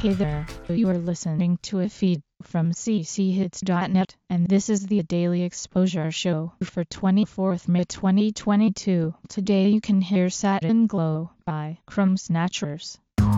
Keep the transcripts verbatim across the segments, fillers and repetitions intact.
Hey there, you are listening to a feed from c c hits dot net, and this is the Daily Exposure Show for twenty-fourth May twenty twenty-two. Today you can hear Satin Glow by Crumb Snatchers.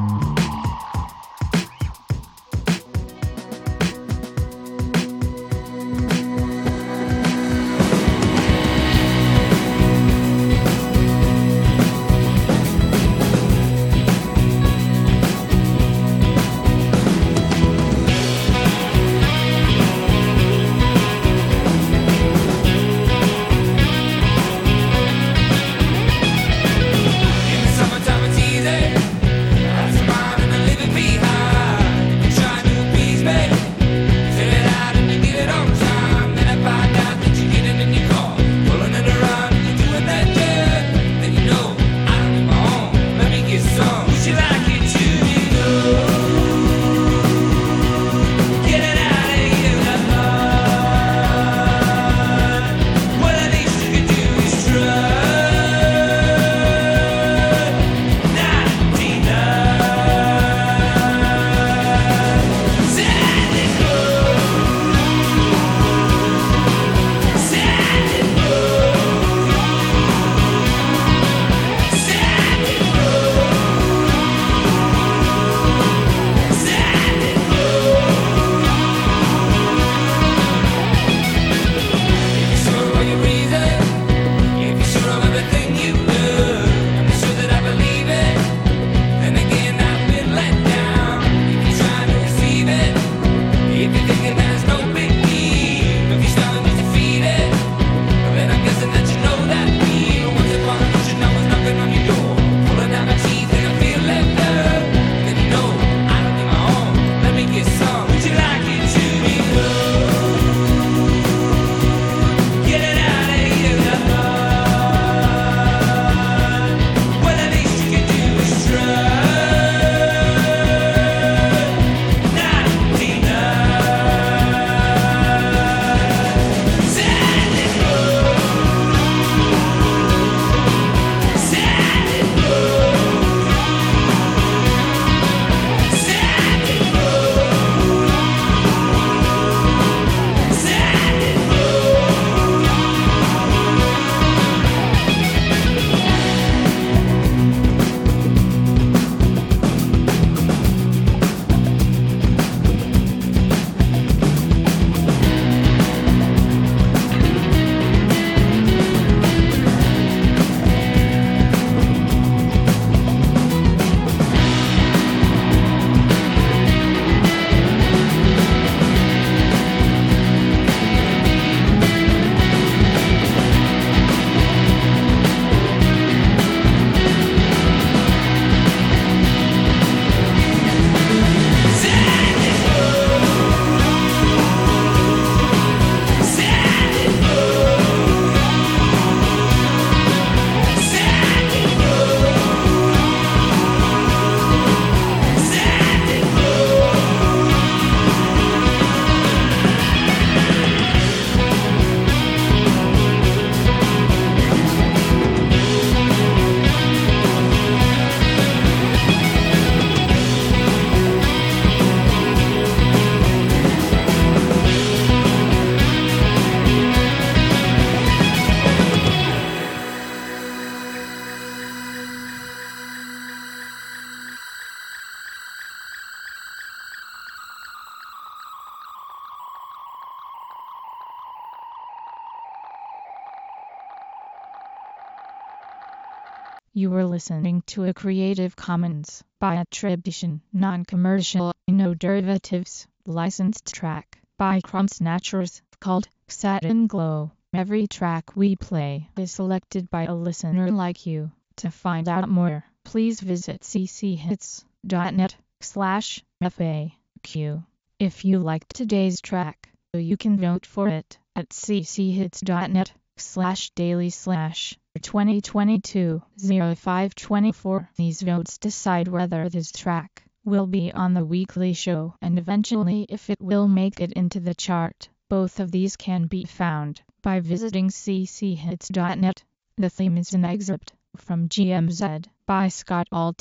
You were listening to a Creative Commons by attribution, non-commercial, no derivatives, licensed track by Crumb Snatchers called Satin Glow. Every track we play is selected by a listener like you. To find out more, please visit c c hits dot net slash F A Q. If you liked today's track, you can vote for it at c c hits dot net slash daily slash twenty twenty-two oh five twenty-four. These votes decide whether this track will be on the weekly show and eventually if it will make it into the chart. Both of these can be found by visiting c c hits dot net. The theme is an excerpt from G M Z by Scott Altham.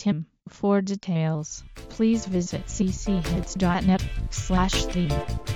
For details, please visit c c hits dot net slash theme.